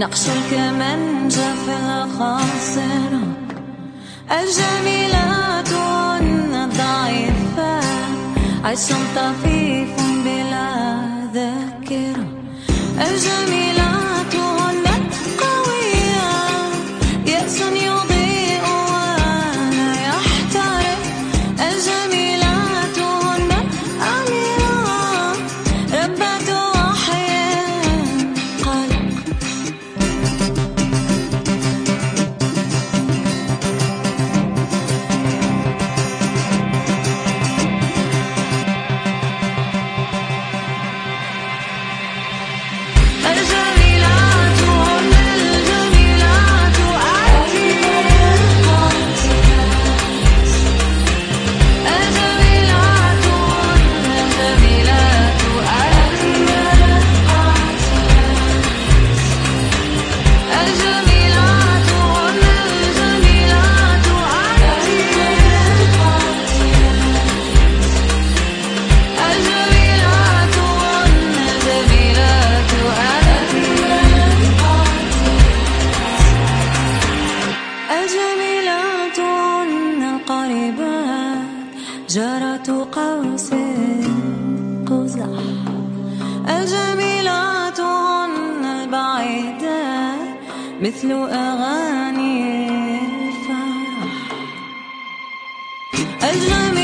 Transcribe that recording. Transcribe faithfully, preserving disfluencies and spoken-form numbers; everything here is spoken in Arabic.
نقش الكمنج في الخاصرة، الجميلات هن ضعيفات، عيش طفيف بلا ذاكرة. الجميلات هن قويات، يأس يضيء ولا يحترق. الجميلات هن أميرات، ربات وحي قلق. الجميلات هن الجميلات الجميلات الجميلات هن الجميلات الجميلات هن الجميلات الجميلات هن الجميلات الجميلات هن القريبات، جارة قوس قزح. الجميلات هن البعيدات، مثل أغاني الفرح. الجميلات